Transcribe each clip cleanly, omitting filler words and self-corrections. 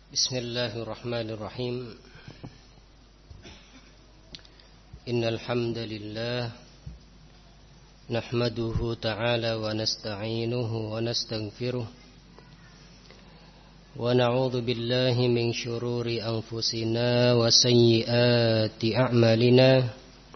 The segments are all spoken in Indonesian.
Bismillahirrahmanirrahim. Innal hamdalillah nahmaduhu ta'ala wa nasta'inuhu wa nastaghfiruh wa na'udzu billahi min shururi anfusina wa sayyiati a'malina.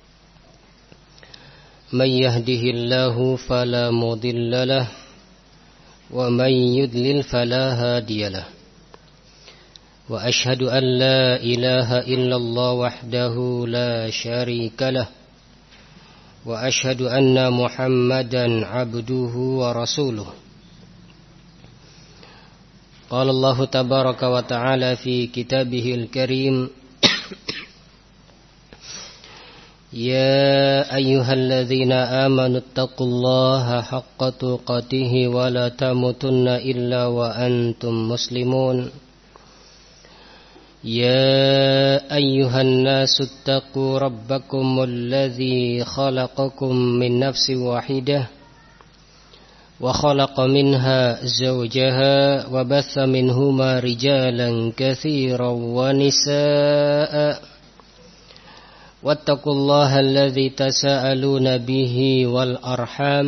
May yahdihillahu fala mudilla lahu wa may yudlil fala hadiyalah. Wa ashhadu an la ilaha illallah wahdahu la syarika lah. Wa ashhadu anna Muhammadan abduhu wa rasuluh. Qala Allah tabaraka wa ta'ala fi kitabihil karim. Ya ayyuhalladzina amanu taqullaha haqqa tuqatih wa la tamutunna illa wa antum muslimun. يا أيها الناس اتقوا ربكم الذي خلقكم من نفس واحدة وخلق منها زوجها وبث منهما رجالا كثيرا ونساء واتقوا الله الذي تساءلون به والأرحام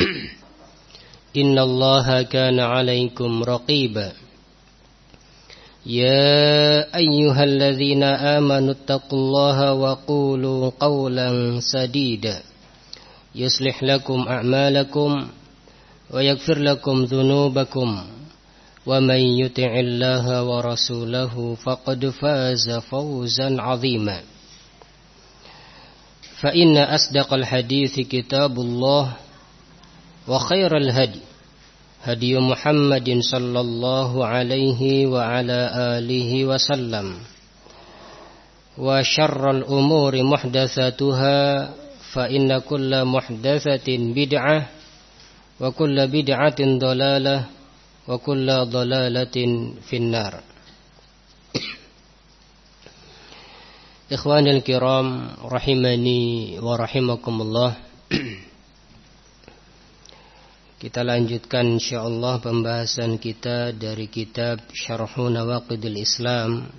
إن الله كان عليكم رقيبا يا أيها الذين آمنوا اتقوا الله وقولوا قولا سديدا يصلح لكم أعمالكم ويغفر لكم ذنوبكم ومن يطع الله ورسوله فقد فاز فوزا عظيما فإن أصدق الحديث كتاب الله وخير الهدي هدي محمد صلى الله عليه وعلى آله وسلم وشر الأمور محدثاتها فإن كل محدثة بدعة وكل بدعة ضلالة وكل ضلالة في النار. إخواني الكرام رحمني ورحمكم الله. Kita lanjutkan insyaallah pembahasan kita dari kitab Syarhu Nawaqidil Islam,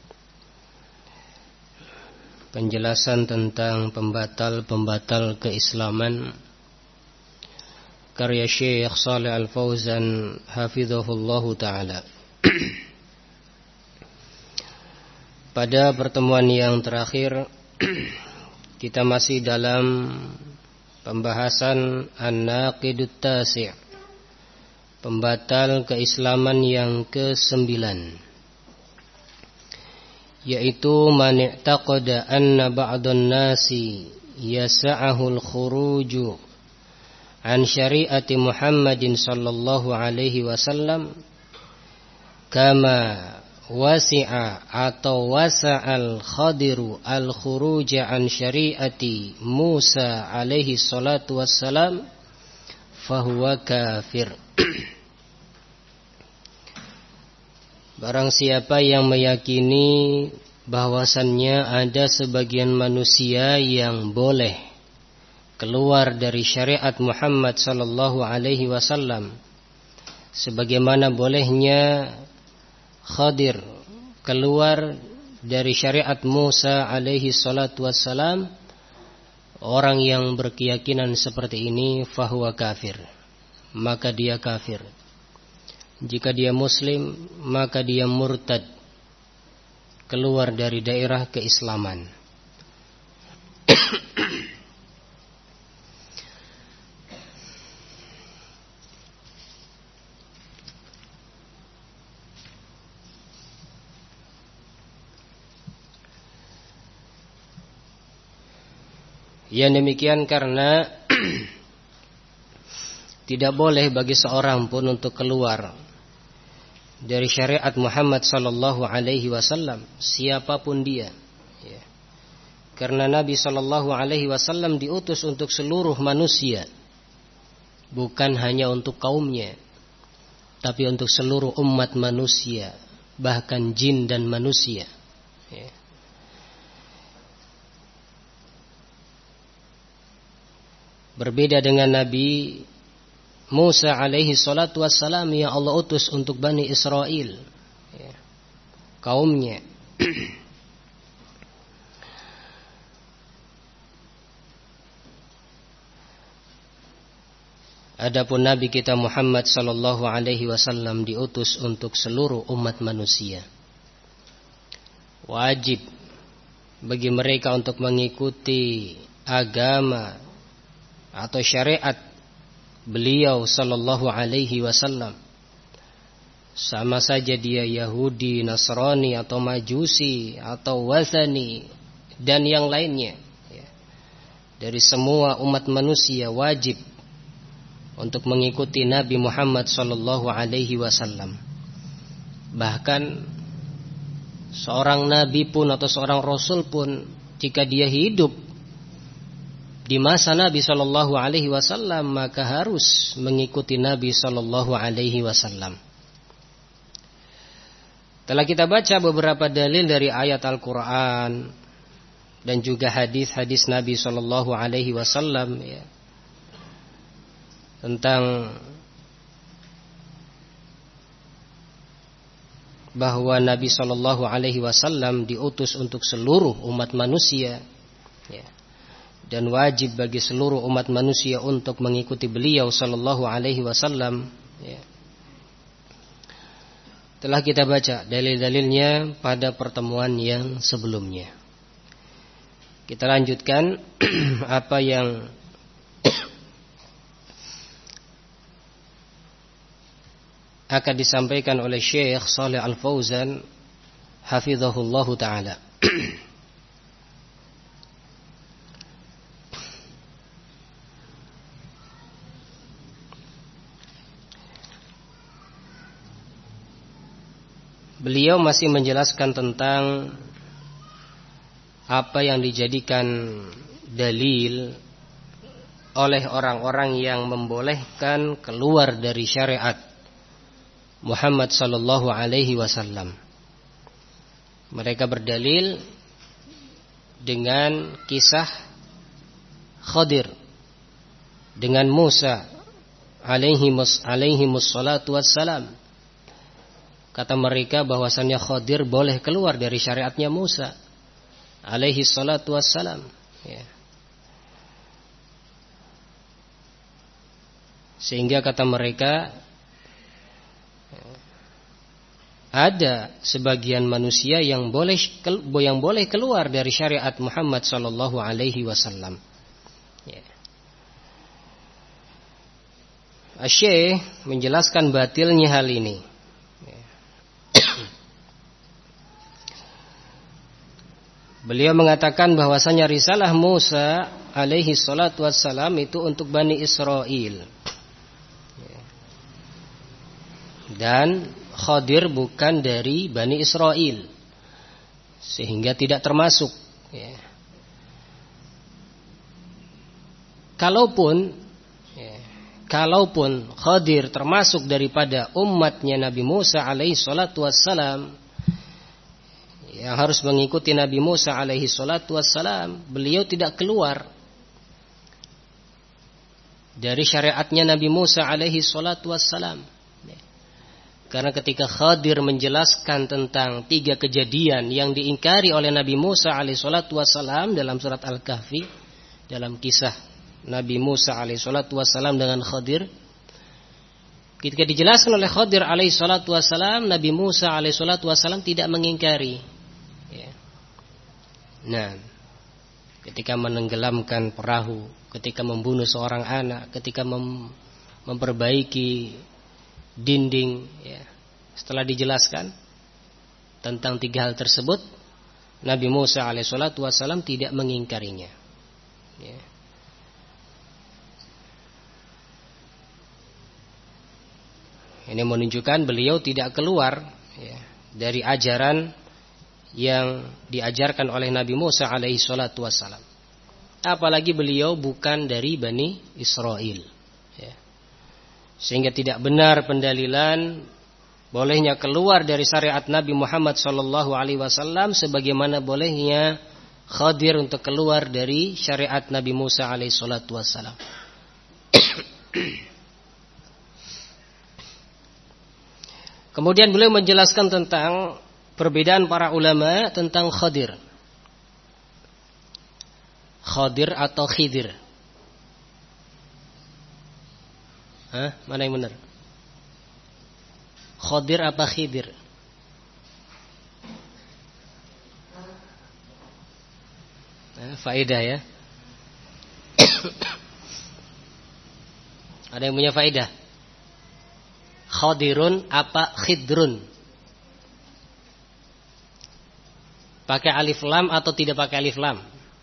penjelasan tentang pembatal-pembatal keislaman, karya Syekh Shalih Al-Fauzan hafizahullahu taala. Pada pertemuan yang terakhir kita masih dalam pembahasan An-Naqidut Tasi', pembatal keislaman yang ke-9, yaitu man i'taqada anna ba'dhan nasi yas'ahul khuruju an syari'ati Muhammadin sallallahu alaihi wasallam kama wasi'a atau wasa'al khadiru al-khuruja an syari'ati Musa alaihi salatu wassalam fahuwa kafir. Barang siapa yang meyakini bahwasannya ada sebagian manusia yang boleh keluar dari syariat Muhammad sallallahu alaihi wasallam sebagaimana bolehnya Khadir keluar dari syariat Musa alaihi salatu wassalam, orang yang berkeyakinan seperti ini fahuwa kafir, maka dia kafir. Jika dia muslim, maka dia murtad, keluar dari daerah keislaman. Yang demikian karena tidak boleh bagi seorang pun untuk keluar dari syariat Muhammad sallallahu alaihi wasallam, siapapun dia. Ya. Karena Nabi sallallahu alaihi wasallam diutus untuk seluruh manusia, bukan hanya untuk kaumnya, tapi untuk seluruh umat manusia, bahkan jin dan manusia. Ya. Berbeda dengan Nabi Musa alaihi salatu wassalam yang Allah utus untuk Bani Israel. kaumnya. Adapun Nabi kita Muhammad sallallahu alaihi wasallam diutus untuk seluruh umat manusia. Wajib bagi mereka untuk mengikuti agama atau syariat beliau sallallahu alaihi wasallam. Sama saja dia Yahudi, Nasrani atau Majusi atau Wathani dan yang lainnya. Dari semua umat manusia wajib untuk mengikuti Nabi Muhammad sallallahu alaihi wasallam. Bahkan seorang nabi pun atau seorang rasul pun, jika dia hidup di masa Nabi sallallahu alaihi wasallam, maka harus mengikuti Nabi sallallahu alaihi wasallam. Telah kita baca beberapa dalil dari ayat Al-Qur'an dan juga hadis-hadis Nabi sallallahu alaihi wasallam tentang bahwa Nabi sallallahu alaihi wasallam diutus untuk seluruh umat manusia, dan wajib bagi seluruh umat manusia untuk mengikuti beliau sallallahu alaihi wasallam. Telah kita baca dalil-dalilnya pada pertemuan yang sebelumnya. Kita lanjutkan apa yang akan disampaikan oleh Syekh Shalih Al-Fauzan hafizahullahu taala. Beliau masih menjelaskan tentang apa yang dijadikan dalil oleh orang-orang yang membolehkan keluar dari syariat Muhammad sallallahu alaihi wasallam. Mereka berdalil dengan kisah Khadir dengan Musa alaihimus salatu wassalam. Kata mereka bahwasannya Khadir boleh keluar dari syariatnya Musa alaihi salatu wassalam. Sehingga kata mereka ada sebagian manusia yang boleh keluar dari syariat Muhammad sallallahu alaihi wasallam. Asy-Syaikh menjelaskan batilnya hal ini. Beliau mengatakan bahwasanya risalah Musa alaihi salatu wassalam itu untuk Bani Israel. Dan Khadir bukan dari Bani Israel, sehingga tidak termasuk. Kalaupun Khadir termasuk daripada umatnya Nabi Musa alaihi salatu wassalam, yang harus mengikuti Nabi Musa alaihi salatu wassalam, beliau tidak keluar dari syariatnya Nabi Musa alaihi salatu wassalam. Karena ketika Khadir menjelaskan tentang 3 kejadian yang diingkari oleh Nabi Musa alaihi salatu wassalam dalam surat Al-Kahfi, dalam kisah Nabi Musa alaihi salatu wassalam dengan Khadir, ketika dijelaskan oleh Khadir alaihi salatu wassalam, Nabi Musa alaihi salatu wassalam tidak mengingkari. Nah, ketika menenggelamkan perahu, ketika membunuh seorang anak, ketika memperbaiki dinding, setelah dijelaskan tentang 3 hal tersebut, Nabi Musa alaihissalatu wassalam tidak mengingkarinya. Ini menunjukkan beliau tidak keluar dari ajaran yang diajarkan oleh Nabi Musa alaihissalatu wassalam. Apalagi beliau bukan dari Bani Israel. Sehingga tidak benar pendalilan bolehnya keluar dari syariat Nabi Muhammad SAW sebagaimana bolehnya Khadir untuk keluar dari syariat Nabi Musa alaihissalam. Kemudian beliau menjelaskan tentang perbedaan para ulama tentang Khadir. Khadir atau Khidir? Mana yang benar? Khadir apa Khidir? Faedah ya. Ada yang punya faedah? Khadirun apa Khidrun? Pakai alif lam atau tidak pakai alif lam?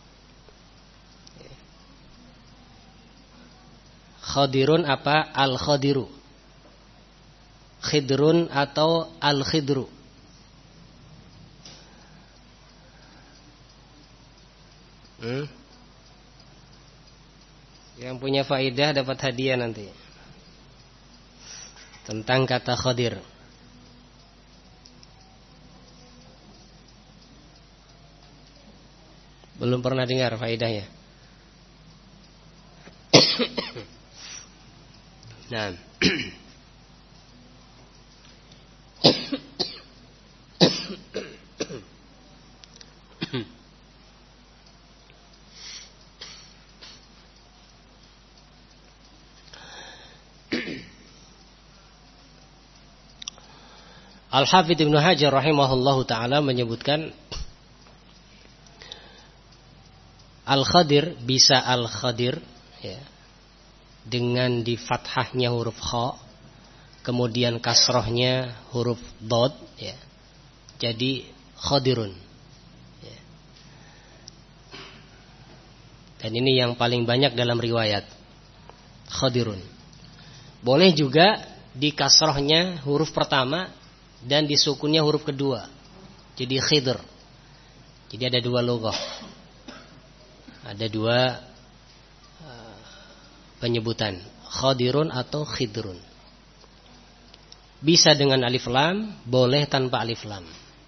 Khadirun apa al-khadiru? Khidrun atau al-khidru? Yang punya faedah dapat hadiah nanti tentang kata Khadir. Belum pernah dengar faedahnya? Nah. Al-Hafidz Ibnu Hajar rahimahullahu taala menyebutkan Al-Khadir bisa Al-Khadir ya, dengan di fathahnya huruf kha, kemudian kasrohnya huruf dod ya, jadi Khadirun ya. Dan ini yang paling banyak dalam riwayat Khadirun. Boleh juga di kasrohnya huruf pertama dan disukunnya huruf kedua, jadi Khidr. Jadi ada dua loghah, ada dua penyebutan, Khadirun atau Khidrun. Bisa dengan alif lam, boleh tanpa alif lam.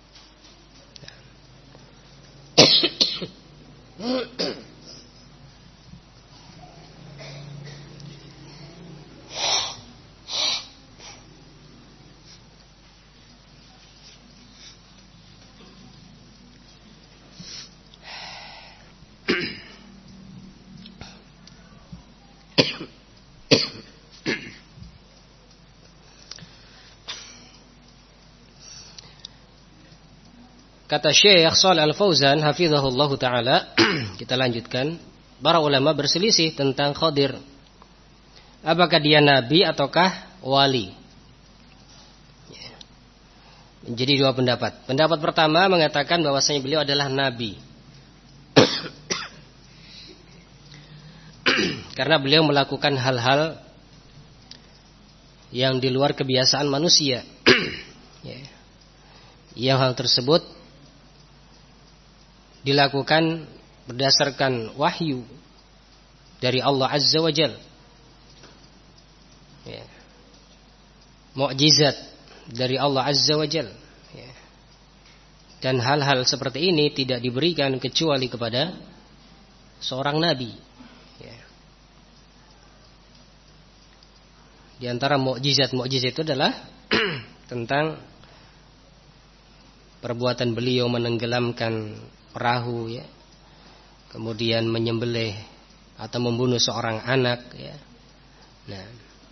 Kata Syekh Shalih Al-Fauzan hafizahullah taala, kita lanjutkan, para ulama berselisih tentang Khadir. Apakah dia nabi ataukah wali? Jadi dua pendapat. Pendapat pertama mengatakan bahwasanya beliau adalah nabi. Karena beliau melakukan hal-hal yang di luar kebiasaan manusia. Yang hal tersebut dilakukan berdasarkan wahyu dari Allah Azza wa Jalla. Ya. Mukjizat dari Allah Azza wa Jalla. Ya. Dan hal-hal seperti ini tidak diberikan kecuali kepada seorang nabi. Ya. Di antara mukjizat-mukjizat itu adalah tentang perbuatan beliau menenggelamkan perahu ya, kemudian menyembelih atau membunuh seorang anak ya. Nah,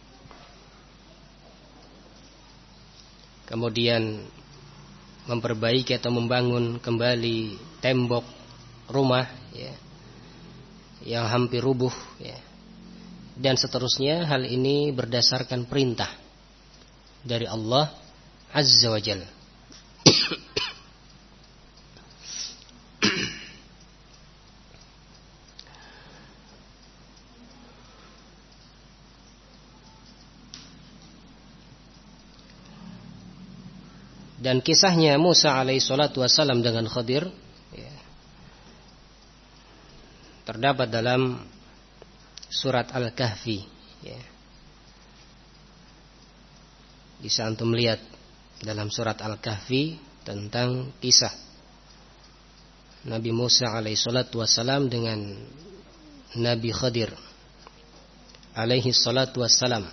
kemudian memperbaiki atau membangun kembali tembok rumah ya, yang hampir rubuh ya. Dan seterusnya, hal ini berdasarkan perintah dari Allah Azza wa Jalla. Dan kisahnya Musa alaihissalatu wassalam dengan Khadir ya, terdapat dalam surat Al-Kahfi ya. Bisa antum melihat dalam surat Al-Kahfi tentang kisah Nabi Musa alaihissalatu wassalam dengan Nabi Khadir alaihissalatu wassalam.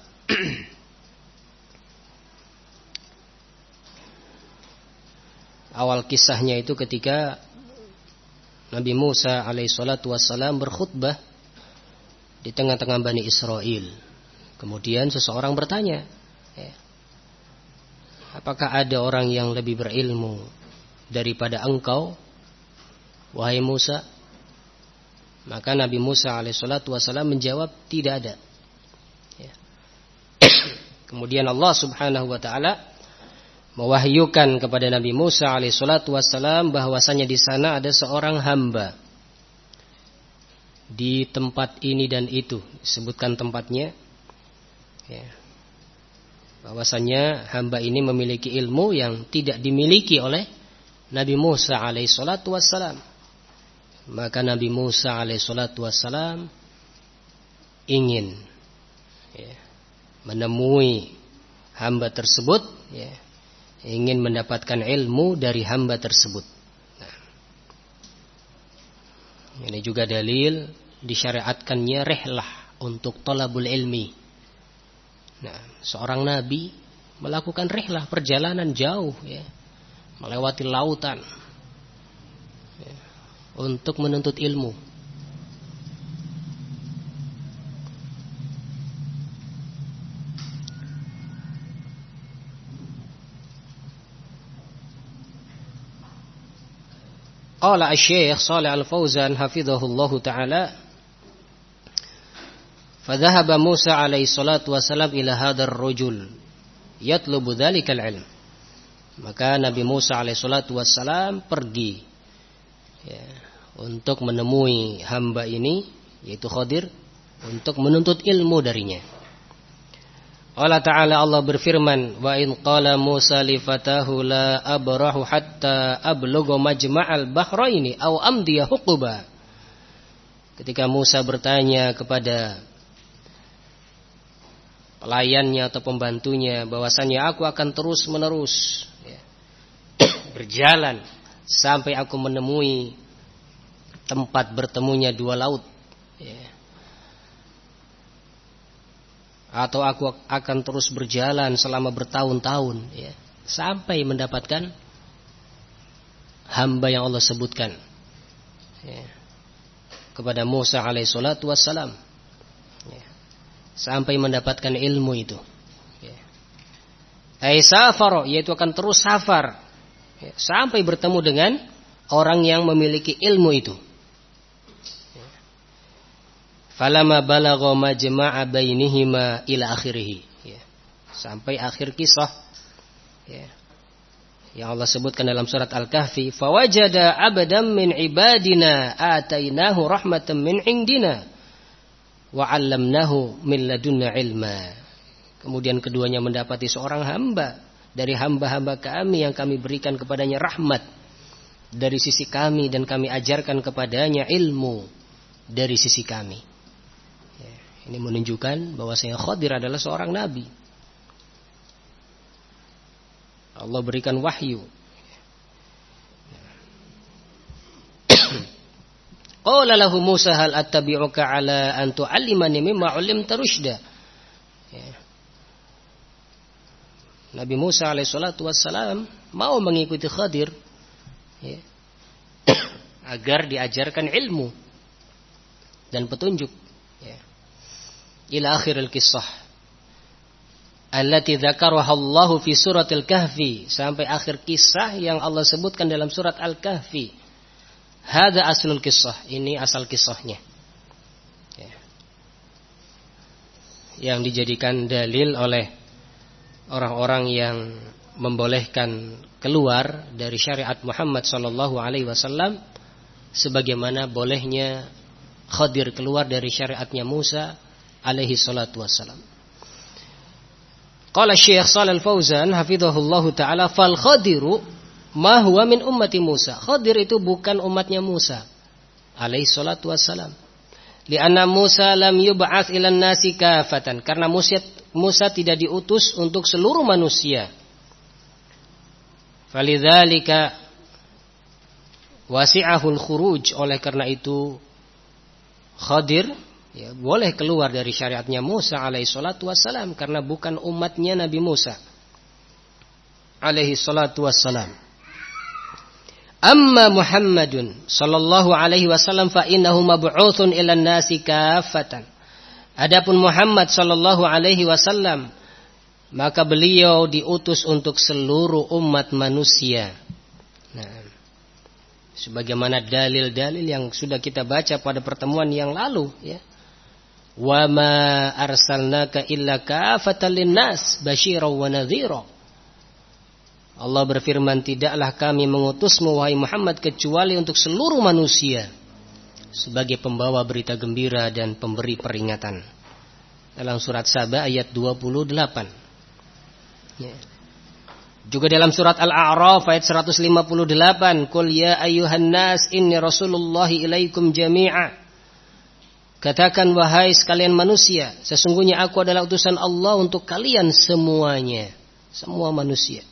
Awal kisahnya itu ketika Nabi Musa alaihissalatu wassalam berkhutbah di tengah-tengah Bani Israel. Kemudian seseorang bertanya, apakah ada orang yang lebih berilmu daripada engkau, wahai Musa? Maka Nabi Musa alaihissalatu wassalam menjawab, tidak ada. Kemudian Allah subhanahu wa ta'ala mewahyukan kepada Nabi Musa alaihissalatu wassalam bahwasanya di sana ada seorang hamba di tempat ini dan itu, disebutkan tempatnya, bahwasanya hamba ini memiliki ilmu yang tidak dimiliki oleh Nabi Musa alaihissalatu wassalam. Maka Nabi Musa alaihissalatu wassalam ingin menemui hamba tersebut, ingin mendapatkan ilmu dari hamba tersebut. Nah, ini juga dalil disyariatkannya rihlah untuk thalabul ilmi. Nah, seorang nabi melakukan rihlah, perjalanan jauh, melewati lautan, untuk menuntut ilmu. Qala Asy-Syaikh Shalih Al-Fauzan hafizahullahu taala, fadhahaba Musa alaihi salatu wasalam ila hadzal rajul yatlubu dzalikal ilm. Maka Nabi Musa alaihi salatu wasalam pergi untuk menemui hamba ini, yaitu Khadir, untuk menuntut ilmu darinya. Allah Ta'ala, Allah berfirman, wa in qala Musa li fatahu la abrahu hatta ablugha majma'al bahraini aw amdiya huquba. Ketika Musa bertanya kepada pelayannya atau pembantunya bahwasanya aku akan terus menerus berjalan sampai aku menemui tempat bertemunya dua laut, atau aku akan terus berjalan selama bertahun-tahun, sampai mendapatkan hamba yang Allah sebutkan kepada Musa alaihissalatu wassalam, sampai mendapatkan ilmu itu. Safar, yaitu akan terus safar sampai bertemu dengan orang yang memiliki ilmu itu. Falamma balagha majma'a bainihima ila akhirih, sampai akhir kisah yang Allah sebutkan dalam surat Al-Kahfi, fawajada 'abdan min ibadina atainahu rahmatan min indina wa 'allamnahu min ladunna ilma. Kemudian keduanya mendapati seorang hamba dari hamba-hamba kami yang kami berikan kepadanya rahmat dari sisi kami, dan kami ajarkan kepadanya ilmu dari sisi kami. Ini menunjukkan bahwasanya Khadir adalah seorang nabi. Allah berikan wahyu. Qala lahu Musa hal attabi'uka ala an tu'allimani mimma 'allamta rusyda. Nabi Musa alaihissalatu wassalam mau mengikuti Khadir agar diajarkan ilmu dan petunjuk. Ila akhiril kisah allati dzakaraha Allahu fi suratil Kahfi, sampai akhir kisah yang Allah sebutkan dalam surat Al-Kahfi. Hadza aslul kisah, ini asal kisahnya, yang dijadikan dalil oleh orang-orang yang membolehkan keluar dari syariat Muhammad sallallahu alaihi wasallam, sebagaimana bolehnya Khadir keluar dari syariatnya Musa alaihi salatu wassalam. Qala Syekh Shalih Al-Fauzan hafizahullahu taala, fal Khadiru ma huwa min ummati Musa. Khadir itu bukan umatnya Musa alaihi salatu wassalam. Lianna Musa lam yub'ats ilan nasi kafatan, karena Musa tidak diutus untuk seluruh manusia. Falidzalika wasi'ahul khuruj, oleh karena itu Khadir boleh keluar dari syariatnya Musa alaihi salatu wassalam, karena bukan umatnya Nabi Musa alaihi salatu wassalam. Amma Muhammadun sallallahu alaihi wasallam fa innahu mab'utsun ilan nasi kaffatan. Adapun Muhammad sallallahu alaihi wasallam, maka beliau diutus untuk seluruh umat manusia. Nah, sebagaimana dalil-dalil yang sudah kita baca pada pertemuan yang lalu, ya. Wa ma arsalnaka illa kaffatan linnas basyiran wa nadhira. Allah berfirman, tidaklah kami mengutusmu wahai Muhammad kecuali untuk seluruh manusia sebagai pembawa berita gembira dan pemberi peringatan. Dalam surat Saba ayat 28. Ya. Juga dalam surat Al-A'raf ayat 158, Qul ya ayyuhan nas inni rasulullahi ilaikum jami'a. Katakan wahai sekalian manusia, sesungguhnya aku adalah utusan Allah untuk kalian semuanya, semua manusia.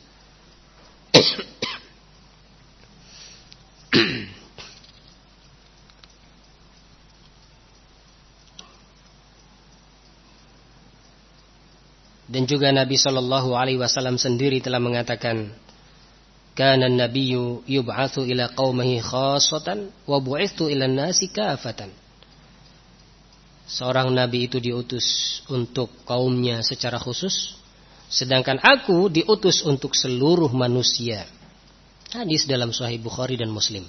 Dan juga Nabi sallallahu alaihi wasallam sendiri telah mengatakan, kana an-nabiyyu yub'atsu ila qaumihi khassatan wa bu'itsu ila an-nasi kaffatan. Seorang nabi itu diutus untuk kaumnya secara khusus, sedangkan aku diutus untuk seluruh manusia. Hadis dalam Sahih Bukhari dan Muslim.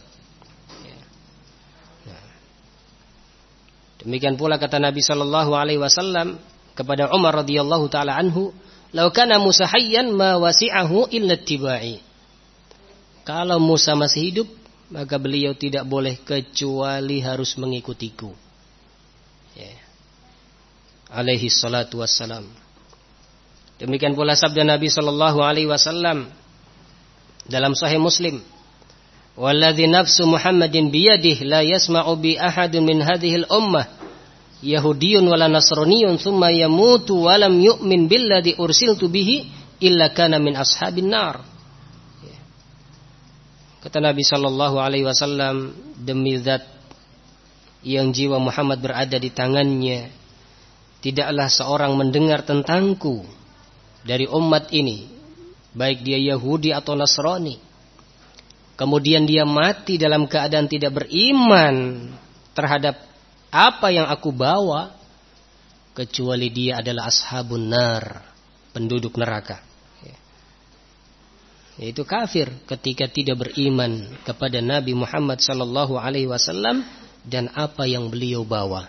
Demikian pula kata Nabi sallallahu alaihi wasallam kepada Umar radhiyallahu taala anhu, "Lau kana Musa hayyan ma wasi'ahu illa ittiba'i." Kalau Musa masih hidup, maka beliau tidak boleh kecuali harus mengikutiku. Ya. Alaihi salatu wassalam. Demikian pula sabda Nabi sallallahu alaihi wasallam dalam Sahih Muslim, "Walladzi nafsu Muhammadin biyadihi la yasma'u bi ahadin min hadhil ummah Yahudiyun wala Nasraniyun thumma yamutu walam yu'min billadhi ursiltu bihi illa kana min ashabin nar." Kata Nabi sallallahu alaihi wasallam, demi zat yang jiwa Muhammad berada di tangannya, tidaklah seorang mendengar tentangku dari umat ini, baik dia Yahudi atau Nasrani, kemudian dia mati dalam keadaan tidak beriman terhadap apa yang aku bawa, kecuali dia adalah ashabun nar, penduduk neraka. Yaitu kafir ketika tidak beriman kepada Nabi Muhammad sallallahu alaihi wasallam dan apa yang beliau bawa.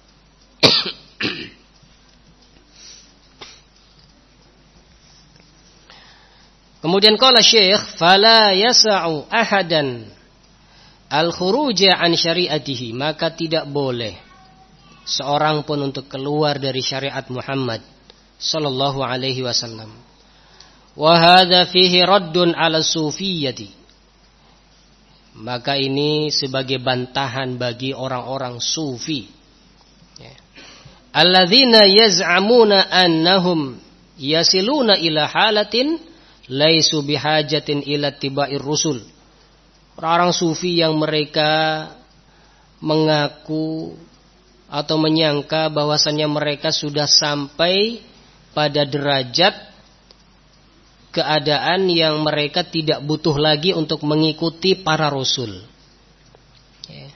Kemudian qala Syekh, fala yasa'u ahadan al-khuruja an syariatihi, maka tidak boleh seorang pun untuk keluar dari syariat Muhammad sallallahu alaihi wasallam. Wa hadza fihi raddun 'ala sufiyyati. Maka ini sebagai bantahan bagi orang-orang sufi. Ya. Alladzina yaz'amuna annahum yasiluna ila halatin laisu bihajatin ila tiba'ir rusul. Orang-orang sufi yang mereka mengaku atau menyangka bahwasannya mereka sudah sampai pada derajat keadaan yang mereka tidak butuh lagi untuk mengikuti para rasul. Ya.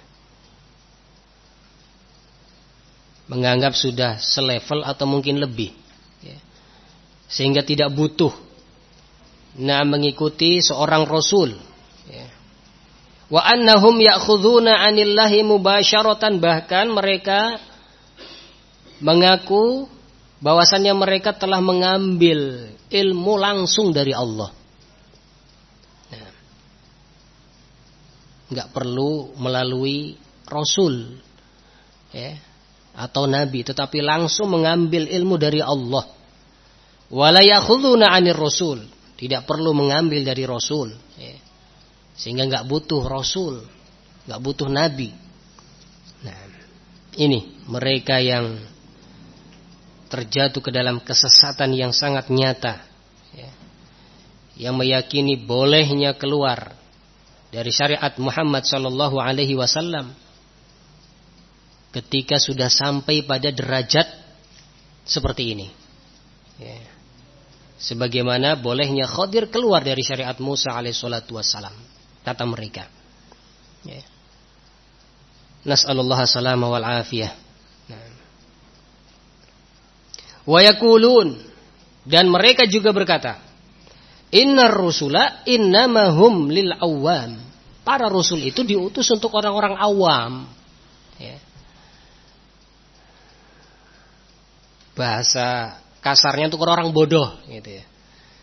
Menganggap sudah selevel atau mungkin lebih. Ya. Sehingga tidak butuh mengikuti seorang rasul. Ya. Wa annahum ya'khudhuna 'anillahi mubasyaratan, bahkan mereka mengaku bahwasannya mereka telah mengambil ilmu langsung dari Allah. Nah, enggak perlu melalui rasul, ya, atau nabi, tetapi langsung mengambil ilmu dari Allah. Wala ya'khudhuna 'anir rasul, tidak perlu mengambil dari rasul, ya. Sehingga enggak butuh rasul, enggak butuh nabi. Nah, ini mereka yang terjatuh ke dalam kesesatan yang sangat nyata, ya, yang meyakini bolehnya keluar dari syariat Muhammad sallallahu alaihi wasallam ketika sudah sampai pada derajat seperti ini, ya. Sebagaimana bolehnya Khadir keluar dari syariat Musa alaihi salatu wassalam. kata mereka. Ya. Nas'alullah salama wal afiyah. Wa yaqulun, dan mereka juga berkata, innar rusula innamahum lil awam. Para rasul itu diutus untuk orang-orang awam. Ya. Bahasa kasarnya untuk orang-orang bodoh gitu ya.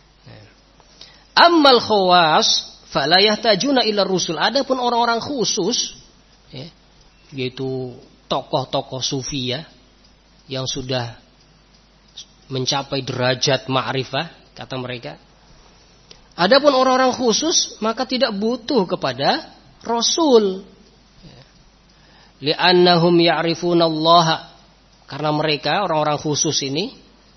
Ammal khawas fala yahtajuna ila rusul. Adapun orang-orang khusus ya, yaitu tokoh-tokoh sufi ya, yang sudah mencapai derajat ma'rifah kata mereka. Adapun orang-orang khusus maka tidak butuh kepada rasul. Li'annahum ya'rifuna Allah, karena mereka orang-orang khusus ini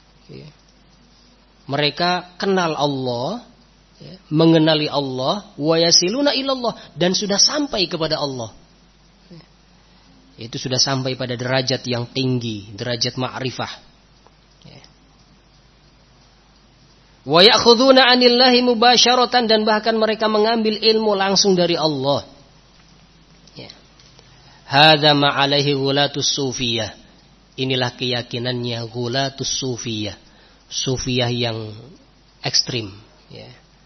mereka kenal Allah, mengenali Allah, wa yasiluna ilallah, dan sudah sampai kepada Allah. Itu sudah sampai pada derajat yang tinggi, derajat ma'rifah. Wa ya'khuduna 'anillahi mubasyaratan, dan bahkan mereka mengambil ilmu langsung dari Allah. Hadza ma 'alaihi ghulatus sufiyah. Inilah keyakinannya ghulatus sufiyah. Sufiyah yang ekstrim, ya.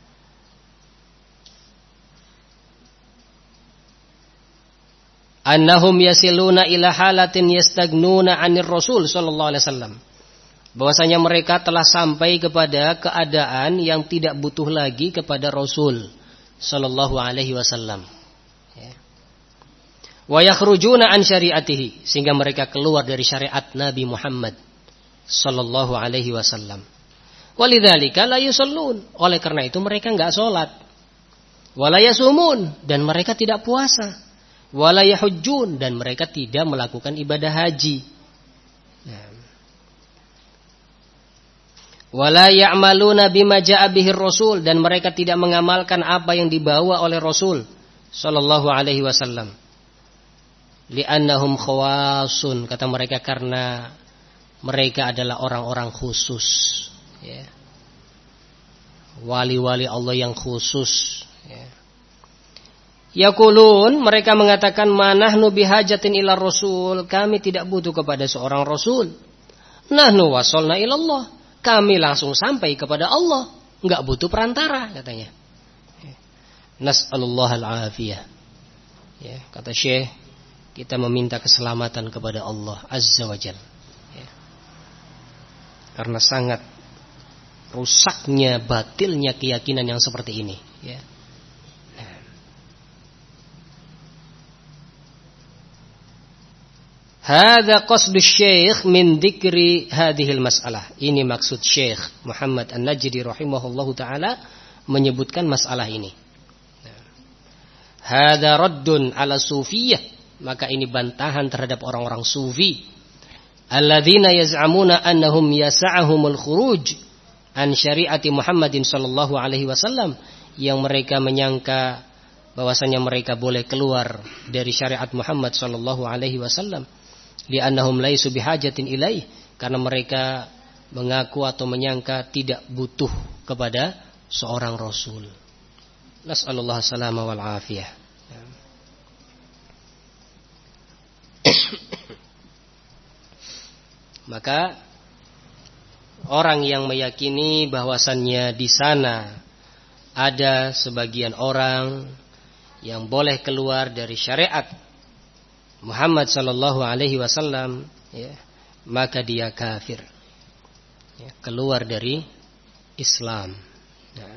Annahum yasiluna ila halatin yastagnuna 'anir rasul sallallahu alaihi wasallam. Bahwasanya mereka telah sampai kepada keadaan yang tidak butuh lagi kepada Rasul sallallahu alaihi wasallam. Wa yakhrujuna an syariatihi, sehingga mereka keluar dari syariat Nabi Muhammad sallallahu alaihi wasallam. Walidzalika la yusallun, oleh karena itu mereka enggak salat. Wala yasumun, dan mereka tidak puasa. Wala yahujjun, dan mereka tidak melakukan ibadah haji. Wala ya'maluna bima ja'a bihi Rasul, dan mereka tidak mengamalkan apa yang dibawa oleh Rasul sallallahu alaihi wasallam. Li'annahum khawasun, kata mereka, karena mereka adalah orang-orang khusus, ya. Wali-wali Allah yang khusus, ya. Yaqulun, mereka mengatakan, manahnu bihajatin ila Rasul, kami tidak butuh kepada seorang Rasul. Nahnu wasalna ilallah, kami langsung sampai kepada Allah, enggak butuh perantara, katanya. Nas'alullahal afiyah. Ya, kata Syekh, kita meminta keselamatan kepada Allah Azza wa Jalla. Ya. Karena sangat rusaknya, batilnya keyakinan yang seperti ini, ya. Hadza qasdu Syekh min dzikri hadhil mas'alah. Ini maksud Syekh Muhammad An-Najdi rahimahullahu taala menyebutkan masalah ini. Hadza raddun ala sufiyah, maka ini bantahan terhadap orang-orang sufi. Alladzina yaz'amuna annahum yas'ahumul khuruj an syariati Muhammadin sallallahu alaihi wasallam, yang mereka menyangka bahwasanya mereka boleh keluar dari syariat Muhammad sallallahu alaihi wasallam. Li'annahum laisu bihajatin ilaih, karena mereka mengaku atau menyangka tidak butuh kepada seorang rasul. Nas'alullah salama wal afiyah. Maka orang yang meyakini bahwasannya di sana ada sebagian orang yang boleh keluar dari syariat Muhammad sallallahu alaihi wasallam, ya, maka dia kafir, ya, keluar dari Islam. Ya.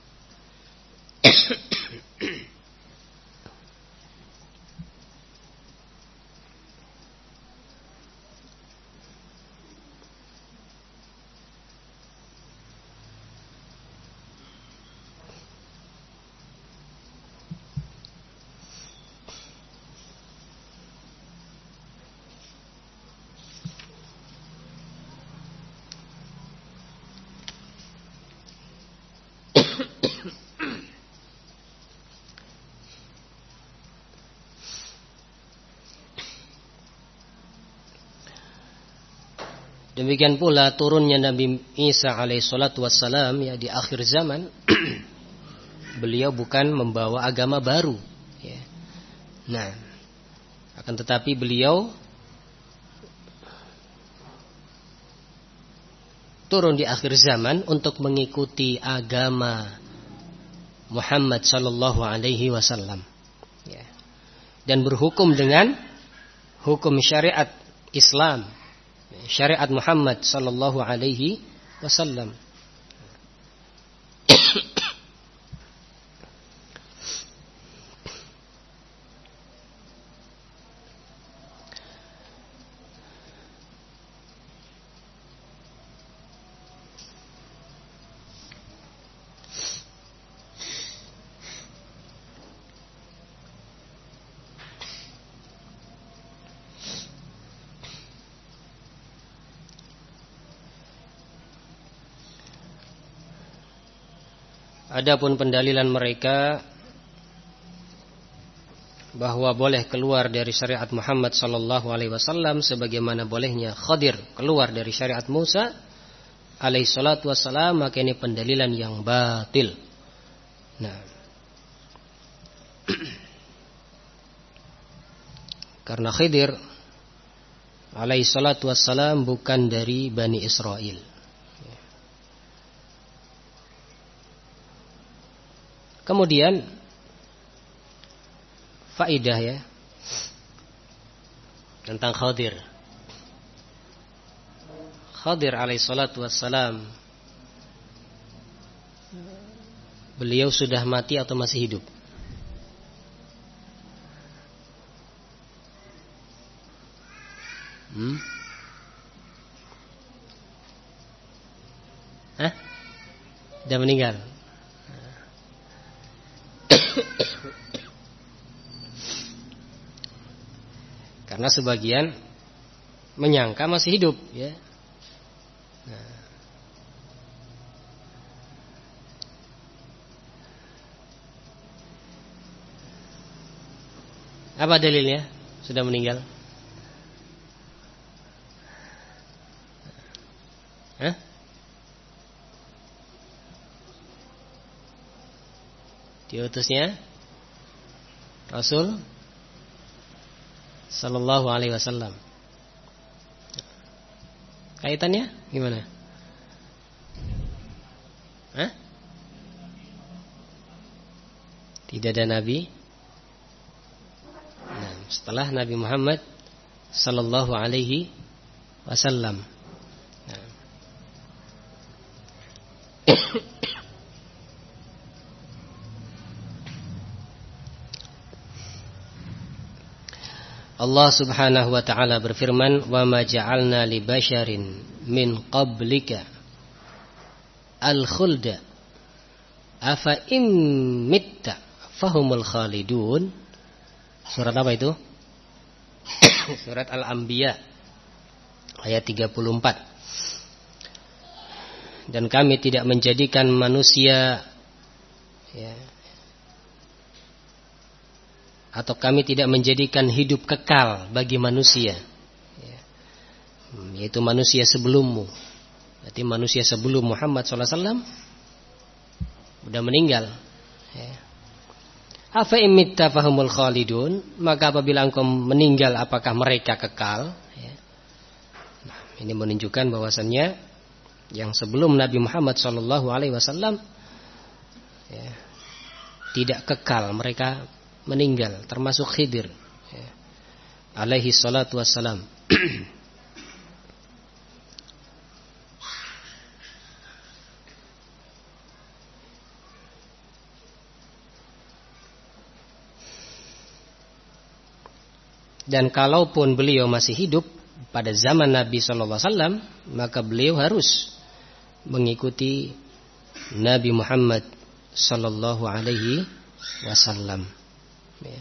Demikian pula turunnya Nabi Isa alaihissalatu wassalam, ya, di akhir zaman beliau bukan membawa agama baru, ya. Nah, akan tetapi beliau turun di akhir zaman untuk mengikuti agama Muhammad sallallahu alaihi wasallam, ya. Dan berhukum dengan hukum syariat Islam, syariat Muhammad sallallahu alaihi wasallam. Adapun pendalilan mereka bahwa boleh keluar dari syariat Muhammad sallallahu alaihi wasallam sebagaimana bolehnya Khadir keluar dari syariat Musa alaihi salatu wassalam, maka ini pendalilan yang batil. Nah, karena Khidir alaihi salatu wassalam bukan dari Bani Israel. Kemudian faidah, ya, tentang Khadir. Khadir alaihi salatu wassalam, beliau sudah mati atau masih hidup? Sudah meninggal. Karena sebagian menyangka masih hidup, ya. Nah, apa dalilnya? Sudah meninggal? Diutusnya Rasul sallallahu alaihi wasallam. Kaitannya gimana? Tidak ada nabi setelah Nabi Muhammad sallallahu alaihi wasallam. Allah Subhanahu wa taala berfirman, "Wa ma ja'alna li basyarin min qablika al-khulda afa in mitta fahumul khalidun." Surat apa itu? Surat Al-Anbiya ayat 34. Dan kami tidak menjadikan manusia, ya, atau kami tidak menjadikan hidup kekal bagi manusia, ya, yaitu manusia sebelummu. Berarti manusia sebelum Muhammad SAW sudah meninggal, ya. Afa imitta fahumul khalidun, maka apabila engkau meninggal apakah mereka kekal, ya. Nah, ini menunjukkan bahwasannya yang sebelum Nabi Muhammad SAW, ya, tidak kekal, mereka meninggal, termasuk Khidir, ya, alaihi salatu wassalam. Dan kalaupun beliau masih hidup pada zaman Nabi SAW, maka beliau harus mengikuti Nabi Muhammad sallallahu alaihi wasallam. Ya.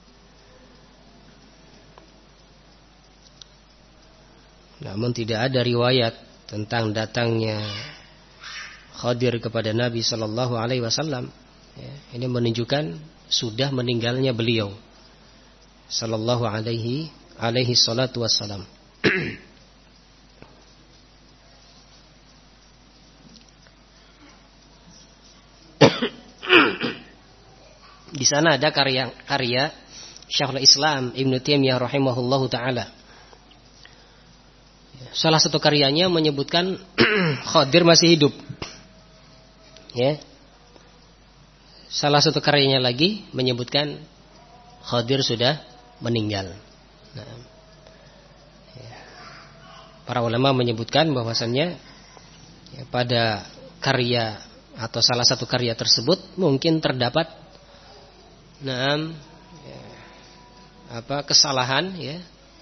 Namun tidak ada riwayat tentang datangnya Khadir kepada Nabi sallallahu alaihi wasallam. Ya. Ini menunjukkan sudah meninggalnya beliau sallallahu alaihi salatu wassalam. Di sana ada karya Syekhul Islam Ibnu Taimiyah rahimahullahu taala. Salah satu karyanya menyebutkan Khadir masih hidup. Ya. Salah satu karyanya lagi menyebutkan Khadir sudah meninggal. Nah, ya. Para ulama menyebutkan bahwasannya ya, pada karya atau salah satu karya tersebut mungkin terdapat kesalahan ya,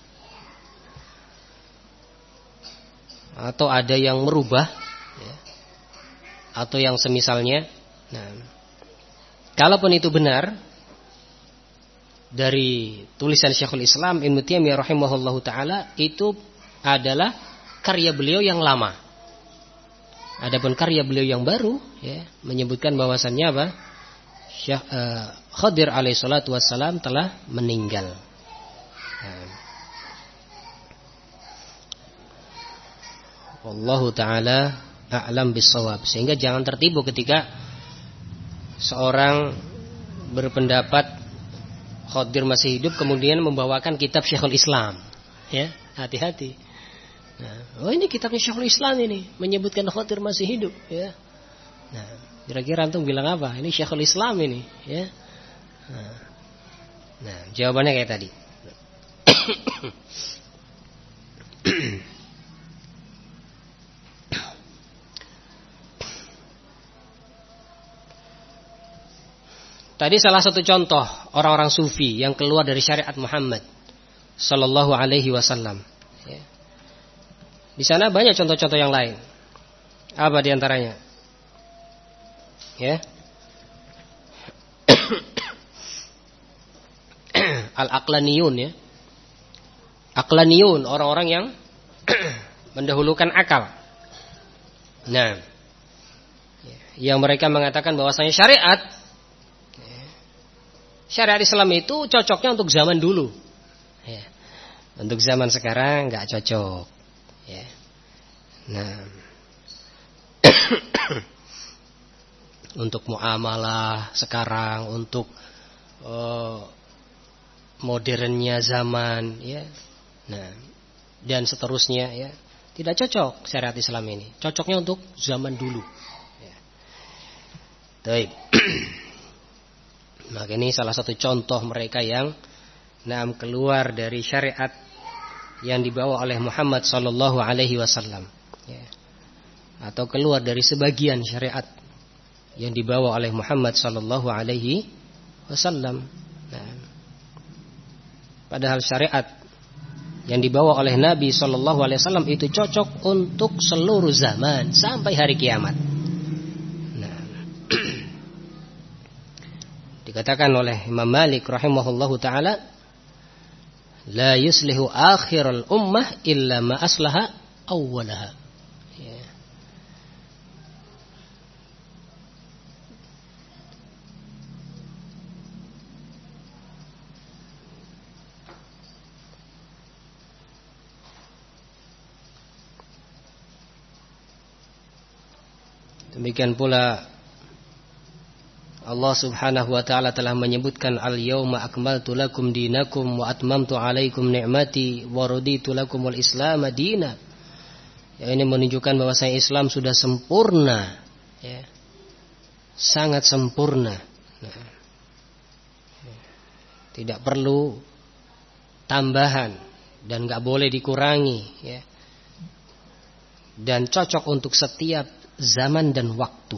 atau ada yang merubah ya, atau yang semisalnya. Nah, kalaupun itu benar dari tulisan Syekhul Islam Ibnu Taimiyah rahimahullahu taala, itu adalah karya beliau yang lama. Adapun karya beliau yang baru ya, menyebutkan bahwasannya apa? Khadir alaihi salatu wassalam telah meninggal. Wallahu ta'ala a'lam bissawab. Sehingga jangan tertipu ketika seorang berpendapat Khadir masih hidup kemudian membawakan kitab Syekhul Islam. Ya, hati-hati. Nah, ini kitabnya Syekhul Islam ini menyebutkan Khadir masih hidup ya. Nah, kira-kira antum bilang apa? Ini Syekhul Islam ini ya. Nah, jawabannya kayak tadi. Tadi salah satu contoh orang-orang sufi yang keluar dari syariat Muhammad sallallahu alaihi wasallam. Di sana banyak contoh-contoh yang lain. Apa di antaranya? Ya. Al-aqlaniyun ya. Aqlaniyun, orang-orang yang mendahulukan akal. Nah, yang mereka mengatakan bahwasanya syariat Islam itu cocoknya untuk zaman dulu. Ya. Untuk zaman sekarang nggak cocok. Ya. Nah, untuk muamalah sekarang, untuk modernnya zaman, ya. Nah, dan seterusnya, ya, tidak cocok syariat Islam ini. Cocoknya untuk zaman dulu. Ya. Baik. Maka ini salah satu contoh mereka yang keluar dari syariat yang dibawa oleh Muhammad sallallahu alaihi wasallam, ya. Atau keluar dari sebagian syariat yang dibawa oleh Muhammad sallallahu alaihi wasallam. Nah, padahal syariat yang dibawa oleh Nabi sallallahu alaihi wasallam itu cocok untuk seluruh zaman sampai hari kiamat. Nah, dikatakan oleh Imam Malik rahimahullahu taala, la yuslihu akhiral ummah illa ma aslaha awwalaha. Ya. Demikian pula Allah subhanahu wa ta'ala telah menyebutkan al-yawma akmaltu lakum dinakum wa atmamtu alaikum ni'mati wa raditu lakumul islam dina. Ya, ini menunjukkan bahwasanya Islam sudah sempurna, ya. Sangat sempurna. Nah, tidak perlu tambahan dan enggak boleh dikurangi, ya. Dan cocok untuk setiap zaman dan waktu.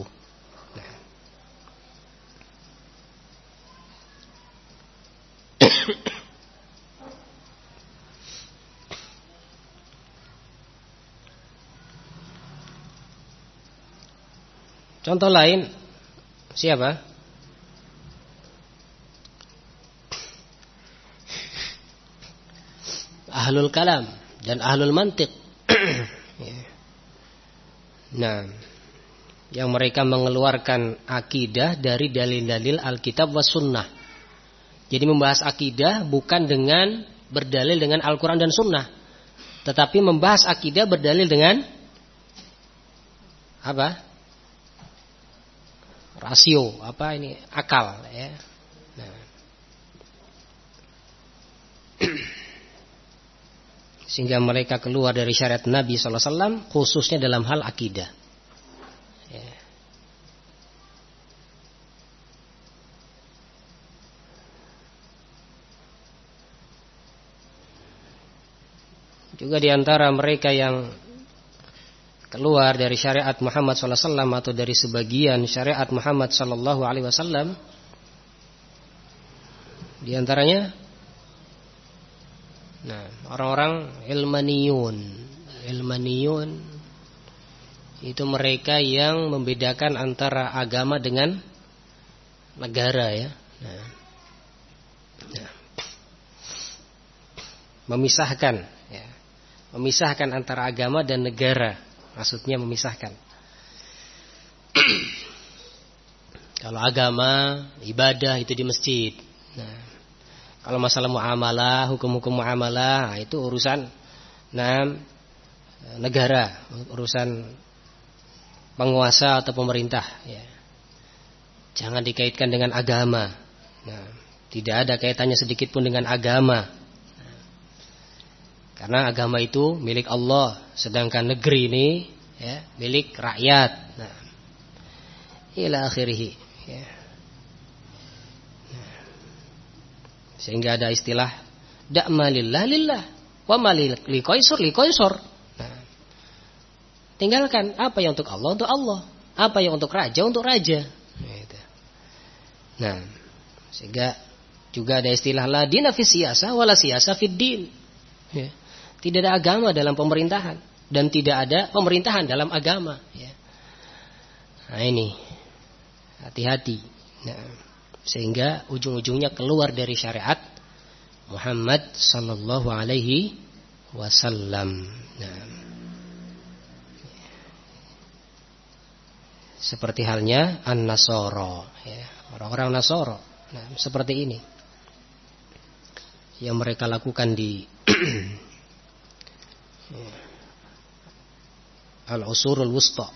Contoh lain, siapa? Ahlul kalam dan ahlul mantiq. Nah, yang mereka mengeluarkan akidah dari dalil-dalil Alkitab was sunnah. Jadi membahas akidah bukan dengan berdalil dengan Al-Quran dan Sunnah, tetapi membahas akidah berdalil dengan apa? Rasio, akal, ya. sehingga mereka keluar dari syariat Nabi sallallahu alaihi wasallam, khususnya dalam hal akidah. Ya. Juga di antara mereka yang keluar dari syariat Muhammad sallallahu alaihi wasallam atau dari sebagian syariat Muhammad sallallahu alaihi wasallam, di antaranya orang-orang ilmaniyun itu mereka yang membedakan antara agama dengan negara ya. Memisahkan antara agama dan negara. Maksudnya memisahkan. Kalau agama, ibadah itu di masjid. Kalau masalah muamalah, hukum-hukum muamalah, itu urusan negara, urusan penguasa atau pemerintah. Ya. Jangan dikaitkan dengan agama. Tidak ada kaitannya sedikit pun dengan agama. Karena agama itu milik Allah, sedangkan negeri ini ya, milik rakyat. Ila akhirih. Ya. Sehingga ada istilah da'ma lillah wa ma li qaisar. Tinggalkan apa yang untuk Allah, apa yang untuk raja. Nah, sehingga juga ada istilah la dina fis siyasah wala siyasah fid din. Ya. Tidak ada agama dalam pemerintahan dan tidak ada pemerintahan dalam agama. Ya. Nah ini hati-hati. Nah, sehingga ujung-ujungnya keluar dari syariat Muhammad sallallahu alaihi wasallam. Nah, seperti halnya an-Nasara, ya, orang-orang Nasara. Nah, seperti ini yang mereka lakukan di al-usurul wusta.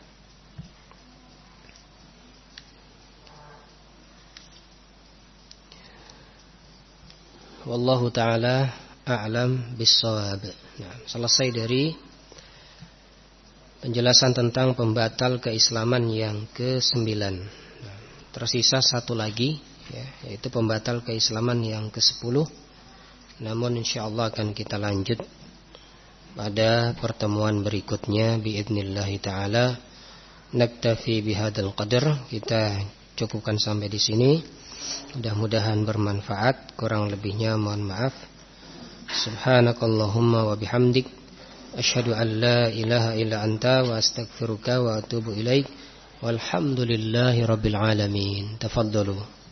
Wallahu ta'ala a'lam bis-shawab. Nah, selesai dari penjelasan tentang pembatal keislaman yang ke-9. Nah, tersisa satu lagi ya, yaitu pembatal keislaman yang ke-10. Namun insyaallah akan kita lanjut pada pertemuan berikutnya biidznillah taala. Naktafi bihadzal qadar, kita cukupkan sampai di sini. Mudah-mudahan bermanfaat, kurang lebihnya mohon maaf. Subhanakallahumma wa bihamdik asyhadu an la ilaha illa anta wa astaghfiruka wa atubu ilaik. Walhamdulillahi rabbil alamin. Tafaddalu.